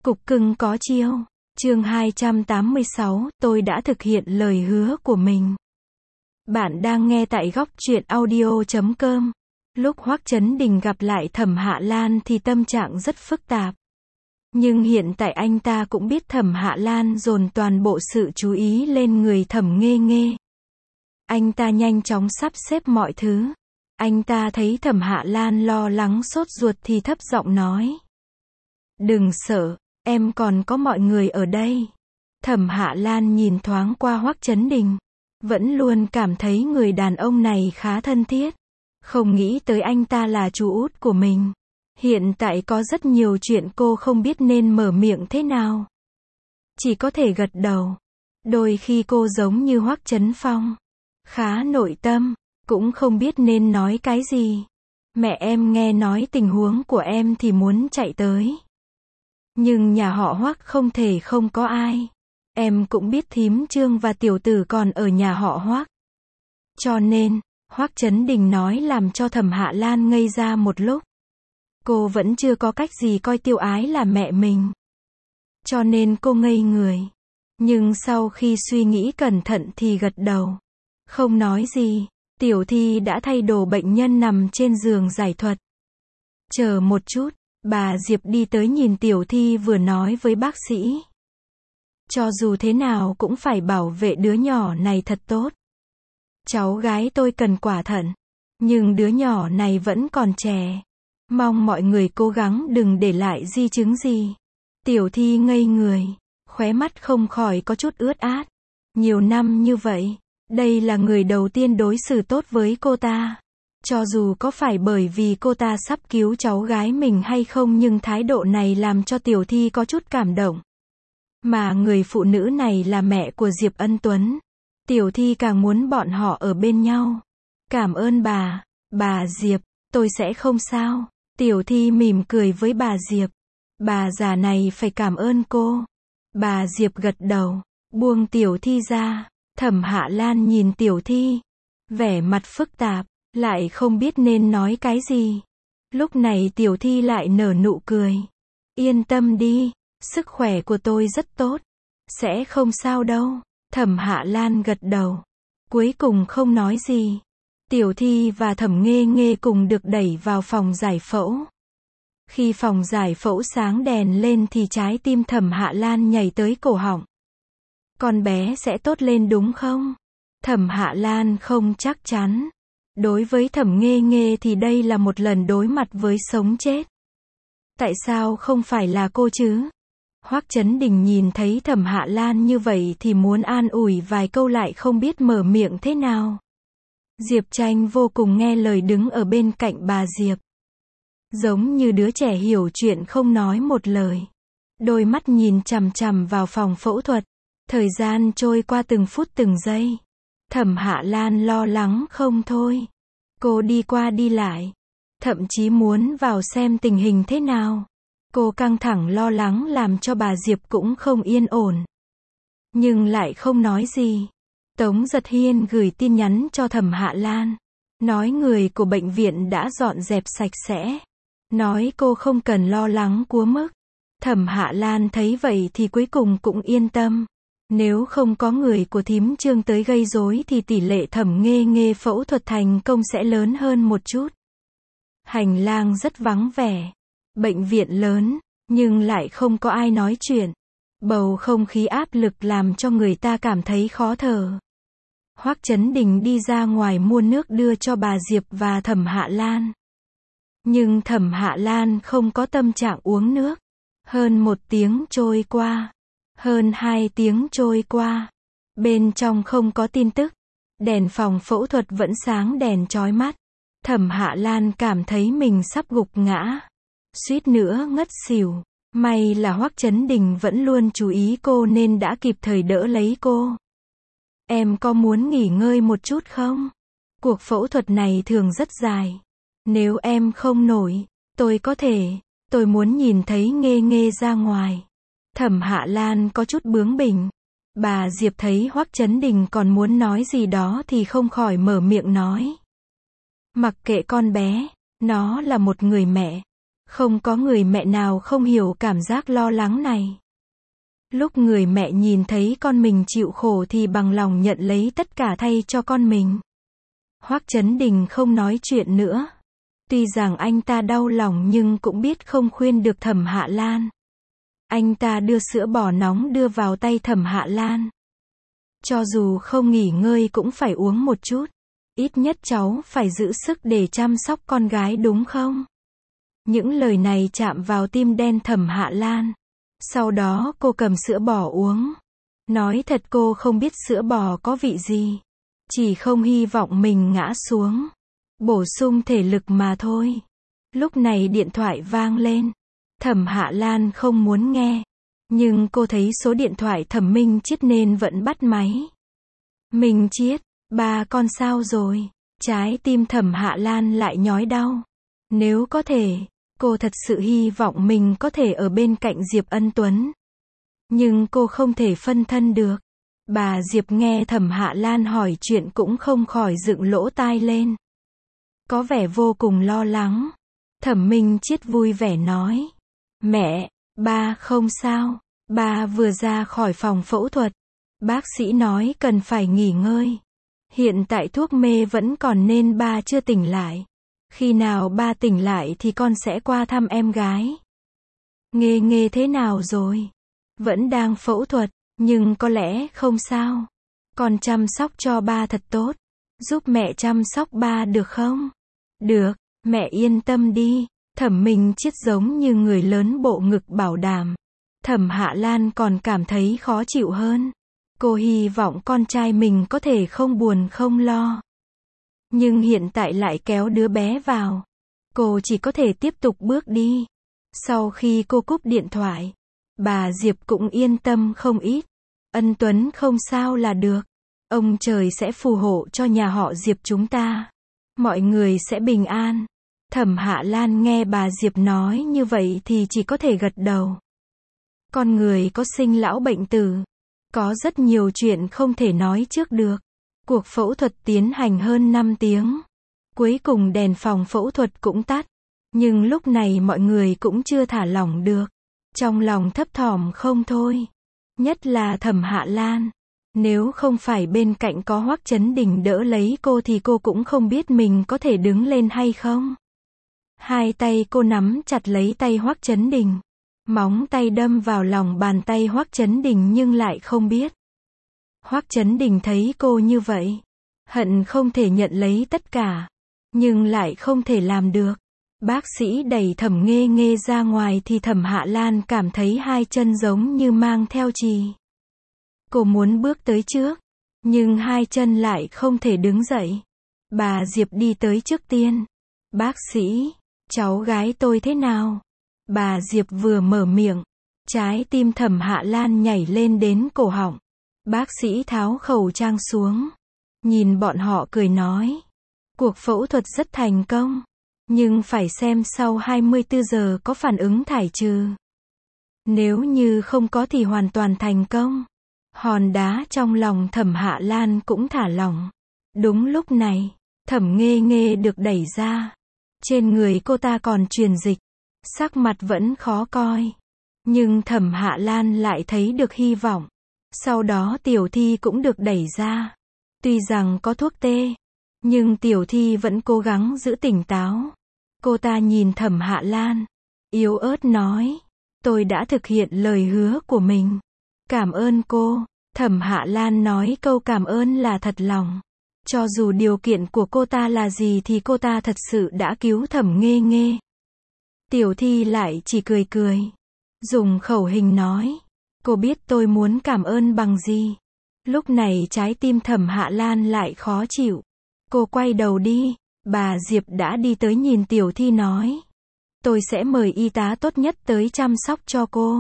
Cục cưng có chiêu. Chương 286, tôi đã thực hiện lời hứa của mình. Bạn đang nghe tại góc truyện audio.com. Lúc Hoắc Chấn Đình gặp lại Thẩm Hạ Lan thì tâm trạng rất phức tạp. Nhưng hiện tại anh ta cũng biết Thẩm Hạ Lan dồn toàn bộ sự chú ý lên người Thẩm Nghê Nghê. Anh ta nhanh chóng sắp xếp mọi thứ. Anh ta thấy Thẩm Hạ Lan lo lắng sốt ruột thì thấp giọng nói. Đừng sợ, em còn có mọi người ở đây. Thẩm Hạ Lan nhìn thoáng qua Hoắc Chấn Đình. Vẫn luôn cảm thấy người đàn ông này khá thân thiết. Không nghĩ tới anh ta là chú út của mình. Hiện tại có rất nhiều chuyện cô không biết nên mở miệng thế nào. Chỉ có thể gật đầu. Đôi khi cô giống như Hoắc Chấn Phong. Khá nội tâm, cũng không biết nên nói cái gì. Mẹ em nghe nói tình huống của em thì muốn chạy tới. Nhưng nhà họ Hoắc không thể không có ai. Em cũng biết thím Trương và tiểu tử còn ở nhà họ Hoắc. Cho nên, Hoắc Chấn Đình nói làm cho Thẩm Hạ Lan ngây ra một lúc. Cô vẫn chưa có cách gì coi Tiểu Ái là mẹ mình. Cho nên cô ngây người. Nhưng sau khi suy nghĩ cẩn thận thì gật đầu. Không nói gì, Tiểu Thi đã thay đồ bệnh nhân nằm trên giường giải thuật. Chờ một chút, bà Diệp đi tới nhìn Tiểu Thi vừa nói với bác sĩ. Cho dù thế nào cũng phải bảo vệ đứa nhỏ này thật tốt. Cháu gái tôi cần quả thận. Nhưng đứa nhỏ này vẫn còn trẻ. Mong mọi người cố gắng đừng để lại di chứng gì. Tiểu Thi ngây người. Khóe mắt không khỏi có chút ướt át. Nhiều năm như vậy. Đây là người đầu tiên đối xử tốt với cô ta. Cho dù có phải bởi vì cô ta sắp cứu cháu gái mình hay không nhưng thái độ này làm cho Tiểu Thi có chút cảm động. Mà người phụ nữ này là mẹ của Diệp Ân Tuấn. Tiểu Thi càng muốn bọn họ ở bên nhau. Cảm ơn bà Diệp, tôi sẽ không sao. Tiểu Thi mỉm cười với bà Diệp. Bà già này phải cảm ơn cô. Bà Diệp gật đầu, buông Tiểu Thi ra. Thẩm Hạ Lan nhìn Tiểu Thi, vẻ mặt phức tạp, lại không biết nên nói cái gì. Lúc này Tiểu Thi lại nở nụ cười. Yên tâm đi, sức khỏe của tôi rất tốt. Sẽ không sao đâu. Thẩm Hạ Lan gật đầu. Cuối cùng không nói gì. Tiểu Thi và Thẩm Nghê Nghê cùng được đẩy vào phòng giải phẫu. Khi phòng giải phẫu sáng đèn lên thì trái tim Thẩm Hạ Lan nhảy tới cổ họng. Con bé sẽ tốt lên đúng không? Thẩm Hạ Lan không chắc chắn. Đối với Thẩm Nghê Nghê thì đây là một lần đối mặt với sống chết. Tại sao không phải là cô chứ? Hoắc Chấn Đình nhìn thấy Thẩm Hạ Lan như vậy thì muốn an ủi vài câu lại không biết mở miệng thế nào. Diệp Tranh vô cùng nghe lời đứng ở bên cạnh bà Diệp. Giống như đứa trẻ hiểu chuyện không nói một lời. Đôi mắt nhìn chằm chằm vào phòng phẫu thuật. Thời gian trôi qua từng phút từng giây. Thẩm Hạ Lan lo lắng không thôi. Cô đi qua đi lại. Thậm chí muốn vào xem tình hình thế nào. Cô căng thẳng lo lắng làm cho bà Diệp cũng không yên ổn. Nhưng lại không nói gì. Tống Giật Hiên gửi tin nhắn cho Thẩm Hạ Lan. Nói người của bệnh viện đã dọn dẹp sạch sẽ. Nói cô không cần lo lắng quá mức. Thẩm Hạ Lan thấy vậy thì cuối cùng cũng yên tâm. Nếu không có người của thím Trương tới gây rối thì tỷ lệ Thẩm Nghê Nghê phẫu thuật thành công sẽ lớn hơn một chút. Hành lang rất vắng vẻ. Bệnh viện lớn, nhưng lại không có ai nói chuyện. Bầu không khí áp lực làm cho người ta cảm thấy khó thở. Hoắc Chấn Đình đi ra ngoài mua nước đưa cho bà Diệp và Thẩm Hạ Lan. Nhưng Thẩm Hạ Lan không có tâm trạng uống nước. Hơn 1 tiếng trôi qua. Hơn 2 tiếng trôi qua. Bên trong không có tin tức. Đèn phòng phẫu thuật vẫn sáng đèn chói mắt. Thẩm Hạ Lan cảm thấy mình sắp gục ngã. Suýt nữa ngất xỉu. May là Hoắc Chấn Đình vẫn luôn chú ý cô nên đã kịp thời đỡ lấy cô. Em có muốn nghỉ ngơi một chút không? Cuộc phẫu thuật này thường rất dài. Nếu em không nổi, tôi muốn nhìn thấy Nghê Nghê ra ngoài. Thẩm Hạ Lan có chút bướng bỉnh. Bà Diệp thấy Hoắc Chấn Đình còn muốn nói gì đó thì không khỏi mở miệng nói. Mặc kệ con bé, nó là một người mẹ. Không có người mẹ nào không hiểu cảm giác lo lắng này. Lúc người mẹ nhìn thấy con mình chịu khổ thì bằng lòng nhận lấy tất cả thay cho con mình. Hoắc Chấn Đình không nói chuyện nữa. Tuy rằng anh ta đau lòng nhưng cũng biết không khuyên được Thẩm Hạ Lan. Anh ta đưa sữa bò nóng đưa vào tay Thẩm Hạ Lan. Cho dù không nghỉ ngơi cũng phải uống một chút. Ít nhất cháu phải giữ sức để chăm sóc con gái đúng không? Những lời này chạm vào tim đen Thẩm Hạ Lan. Sau đó cô cầm sữa bò uống. Nói thật cô không biết sữa bò có vị gì. Chỉ không hy vọng mình ngã xuống. Bổ sung thể lực mà thôi. Lúc này điện thoại vang lên. Thẩm Hạ Lan không muốn nghe. Nhưng cô thấy số điện thoại Thẩm Minh Chiết nên vẫn bắt máy. Minh Chiết, ba con sao rồi? Trái tim Thẩm Hạ Lan lại nhói đau. Nếu có thể, cô thật sự hy vọng mình có thể ở bên cạnh Diệp Ân Tuấn. Nhưng cô không thể phân thân được. Bà Diệp nghe Thẩm Hạ Lan hỏi chuyện cũng không khỏi dựng lỗ tai lên. Có vẻ vô cùng lo lắng. Thẩm Minh Chiết vui vẻ nói. Mẹ, ba không sao. Ba vừa ra khỏi phòng phẫu thuật. Bác sĩ nói cần phải nghỉ ngơi. Hiện tại thuốc mê vẫn còn nên ba chưa tỉnh lại. Khi nào ba tỉnh lại thì con sẽ qua thăm em gái. Nghê nghê thế nào rồi? Vẫn đang phẫu thuật, nhưng có lẽ không sao. Con chăm sóc cho ba thật tốt. Giúp mẹ chăm sóc ba được không? Được, mẹ yên tâm đi. Thẩm Minh Chiết giống như người lớn bộ ngực bảo đảm. Thẩm Hạ Lan còn cảm thấy khó chịu hơn. Cô hy vọng con trai mình có thể không buồn không lo. Nhưng hiện tại lại kéo đứa bé vào. Cô chỉ có thể tiếp tục bước đi. Sau khi cô cúp điện thoại, bà Diệp cũng yên tâm không ít. Ân Tuấn không sao là được. Ông trời sẽ phù hộ cho nhà họ Diệp chúng ta. Mọi người sẽ bình an. Thẩm Hạ Lan nghe bà Diệp nói như vậy thì chỉ có thể gật đầu. Con người có sinh lão bệnh tử. Có rất nhiều chuyện không thể nói trước được. Cuộc phẫu thuật tiến hành hơn 5 tiếng. Cuối cùng đèn phòng phẫu thuật cũng tắt. Nhưng lúc này mọi người cũng chưa thả lỏng được. Trong lòng thấp thỏm không thôi. Nhất là Thẩm Hạ Lan. Nếu không phải bên cạnh có Hoắc Chấn Đình đỡ lấy cô thì cô cũng không biết mình có thể đứng lên hay không. Hai tay cô nắm chặt lấy tay Hoắc Chấn Đình. Móng tay đâm vào lòng bàn tay Hoắc Chấn Đình nhưng lại không biết. Hoắc Chấn Đình thấy cô như vậy. Hận không thể nhận lấy tất cả. Nhưng lại không thể làm được. Bác sĩ đẩy Thẩm Nghê Nghê ra ngoài thì Thẩm Hạ Lan cảm thấy hai chân giống như mang theo chì. Cô muốn bước tới trước. Nhưng hai chân lại không thể đứng dậy. Bà Diệp đi tới trước tiên. Bác sĩ, cháu gái tôi thế nào? Bà Diệp vừa mở miệng. Trái tim Thẩm Hạ Lan nhảy lên đến cổ họng. Bác sĩ tháo khẩu trang xuống. Nhìn bọn họ cười nói. Cuộc phẫu thuật rất thành công. Nhưng phải xem sau 24 giờ có phản ứng thải trừ. Nếu như không có thì hoàn toàn thành công. Hòn đá trong lòng Thẩm Hạ Lan cũng thả lỏng. Đúng lúc này, Thẩm Nghê Nghê được đẩy ra. Trên người cô ta còn truyền dịch. Sắc mặt vẫn khó coi. Nhưng Thẩm Hạ Lan lại thấy được hy vọng. Sau đó Tiểu Thi cũng được đẩy ra. Tuy rằng có thuốc tê, nhưng Tiểu Thi vẫn cố gắng giữ tỉnh táo. Cô ta nhìn Thẩm Hạ Lan, yếu ớt nói, tôi đã thực hiện lời hứa của mình. Cảm ơn cô. Thẩm Hạ Lan nói câu cảm ơn là thật lòng. Cho dù điều kiện của cô ta là gì thì cô ta thật sự đã cứu Thẩm Nghê Nghê. Tiểu Thi lại chỉ cười cười. Dùng khẩu hình nói. Cô biết tôi muốn cảm ơn bằng gì. Lúc này trái tim Thẩm Hạ Lan lại khó chịu. Cô quay đầu đi. Bà Diệp đã đi tới nhìn Tiểu Thi nói. Tôi sẽ mời y tá tốt nhất tới chăm sóc cho cô.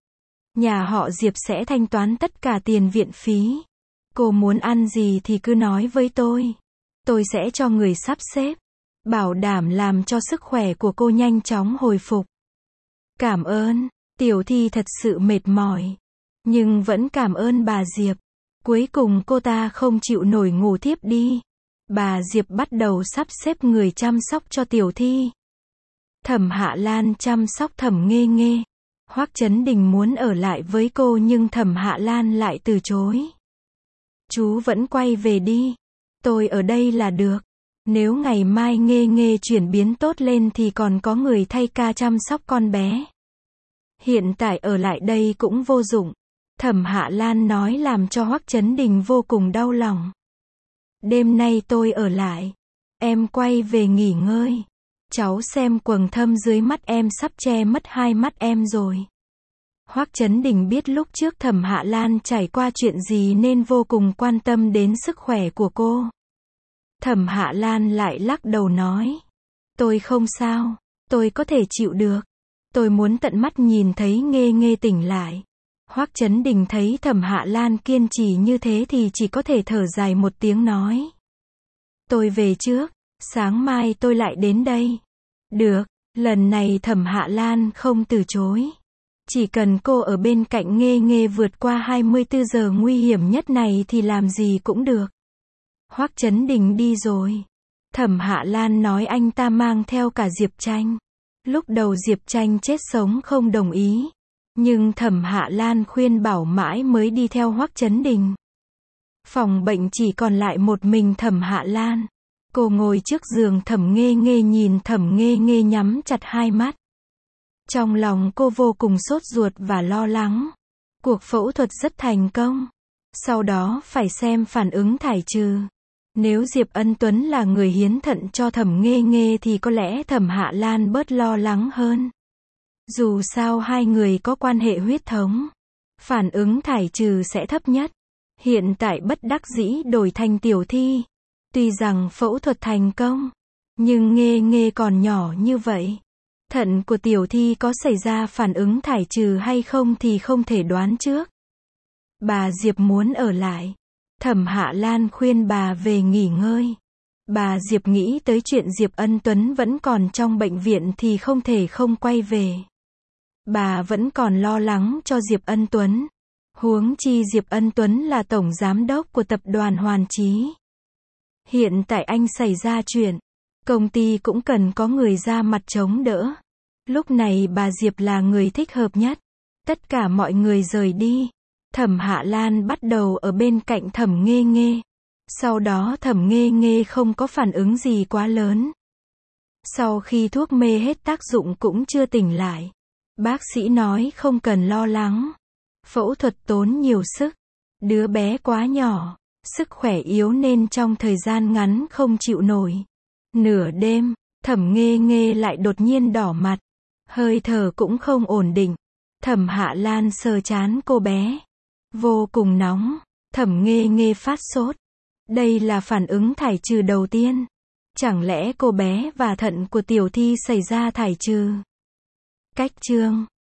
Nhà họ Diệp sẽ thanh toán tất cả tiền viện phí. Cô muốn ăn gì thì cứ nói với tôi. Tôi sẽ cho người sắp xếp. Bảo đảm làm cho sức khỏe của cô nhanh chóng hồi phục. Cảm ơn. Tiểu Thi thật sự mệt mỏi. Nhưng vẫn cảm ơn bà Diệp. Cuối cùng cô ta không chịu nổi ngủ thiếp đi. Bà Diệp bắt đầu sắp xếp người chăm sóc cho Tiểu Thi. Thẩm Hạ Lan chăm sóc Thẩm Nghê Nghê. Hoắc Chấn Đình muốn ở lại với cô nhưng Thẩm Hạ Lan lại từ chối. Chú vẫn quay về đi. Tôi ở đây là được. Nếu ngày mai Nghê Nghê chuyển biến tốt lên thì còn có người thay ca chăm sóc con bé. Hiện tại ở lại đây cũng vô dụng. Thẩm Hạ Lan nói làm cho Hoắc Chấn Đình vô cùng đau lòng. Đêm nay tôi ở lại. Em quay về nghỉ ngơi. Cháu xem quầng thâm dưới mắt em sắp che mất hai mắt em rồi. Hoắc Chấn Đình biết lúc trước Thẩm Hạ Lan trải qua chuyện gì nên vô cùng quan tâm đến sức khỏe của cô. Thẩm Hạ Lan lại lắc đầu nói. Tôi không sao. Tôi có thể chịu được. Tôi muốn tận mắt nhìn thấy Nghê Nghê tỉnh lại. Hoắc Chấn Đình thấy Thẩm Hạ Lan kiên trì như thế thì chỉ có thể thở dài một tiếng nói. Tôi về trước. Sáng mai tôi lại đến đây. Được. Lần này Thẩm Hạ Lan không từ chối. Chỉ cần cô ở bên cạnh Nghê Nghê vượt qua 24 giờ nguy hiểm nhất này thì làm gì cũng được. Hoắc Chấn Đình đi rồi. Thẩm Hạ Lan nói anh ta mang theo cả Diệp Tranh. Lúc đầu Diệp Tranh chết sống không đồng ý. Nhưng Thẩm Hạ Lan khuyên bảo mãi mới đi theo Hoắc Chấn Đình. Phòng bệnh chỉ còn lại một mình Thẩm Hạ Lan. Cô ngồi trước giường Thẩm Nghê Nghê nhìn Thẩm Nghê Nghê nhắm chặt hai mắt. Trong lòng cô vô cùng sốt ruột và lo lắng. Cuộc phẫu thuật rất thành công. Sau đó phải xem phản ứng thải trừ. Nếu Diệp Ân Tuấn là người hiến thận cho Thẩm Nghê Nghê thì có lẽ Thẩm Hạ Lan bớt lo lắng hơn. Dù sao hai người có quan hệ huyết thống. Phản ứng thải trừ sẽ thấp nhất. Hiện tại bất đắc dĩ đổi thành Tiểu Thi. Tuy rằng phẫu thuật thành công. Nhưng Nghê Nghê còn nhỏ như vậy. Thận của Tiểu Thi có xảy ra phản ứng thải trừ hay không thì không thể đoán trước. Bà Diệp muốn ở lại. Thẩm Hạ Lan khuyên bà về nghỉ ngơi. Bà Diệp nghĩ tới chuyện Diệp Ân Tuấn vẫn còn trong bệnh viện thì không thể không quay về. Bà vẫn còn lo lắng cho Diệp Ân Tuấn. Huống chi Diệp Ân Tuấn là tổng giám đốc của tập đoàn Hoàn Chí. Hiện tại anh xảy ra chuyện. Công ty cũng cần có người ra mặt chống đỡ. Lúc này bà Diệp là người thích hợp nhất. Tất cả mọi người rời đi. Thẩm Hạ Lan bắt đầu ở bên cạnh Thẩm Nghê Nghê. Sau đó Thẩm Nghê Nghê không có phản ứng gì quá lớn. Sau khi thuốc mê hết tác dụng cũng chưa tỉnh lại. Bác sĩ nói không cần lo lắng. Phẫu thuật tốn nhiều sức. Đứa bé quá nhỏ. Sức khỏe yếu nên trong thời gian ngắn không chịu nổi. Nửa đêm, Thẩm Nghê Nghê lại đột nhiên đỏ mặt. Hơi thở cũng không ổn định. Thẩm Hạ Lan sờ trán cô bé. Vô cùng nóng. Thẩm Nghê Nghê phát sốt. Đây là phản ứng thải trừ đầu tiên. Chẳng lẽ cô bé và thận của Tiểu Thi xảy ra thải trừ? Cách chương